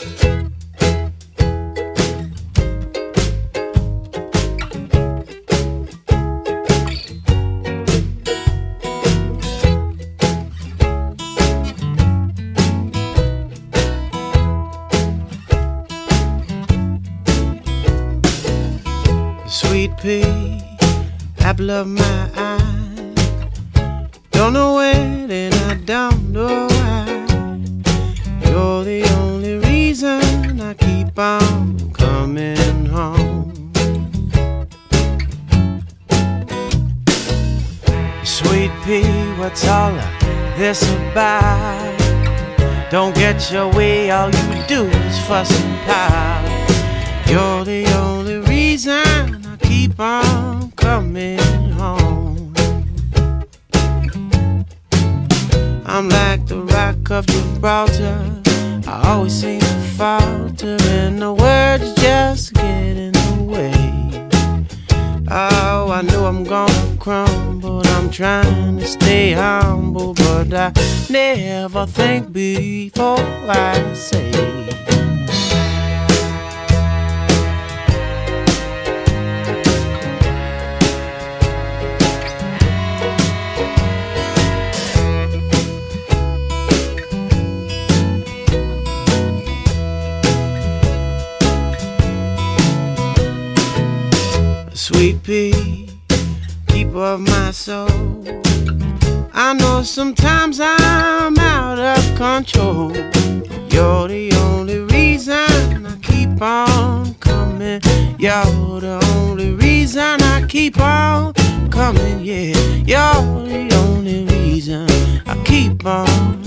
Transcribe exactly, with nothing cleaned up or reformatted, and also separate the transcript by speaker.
Speaker 1: Sweet pea, apple of my eye. Don't know when and I don't know why. You're the only reason I keep on coming home. Sweet pea, what's all of this about? Don't get your way, all you do is fuss and pout. You're the only reason I keep on coming home. I'm like the rock of Gibraltar, I always seem to falter, and the words just get in the way. Oh, I know I'm gonna crumble, I'm trying to stay humble, but I never think before I say. Sweet pea, keeper of my soul. I know sometimes I'm out of control. You're the only reason I keep on coming. You're the only reason I keep on coming, yeah. You're the only reason I keep on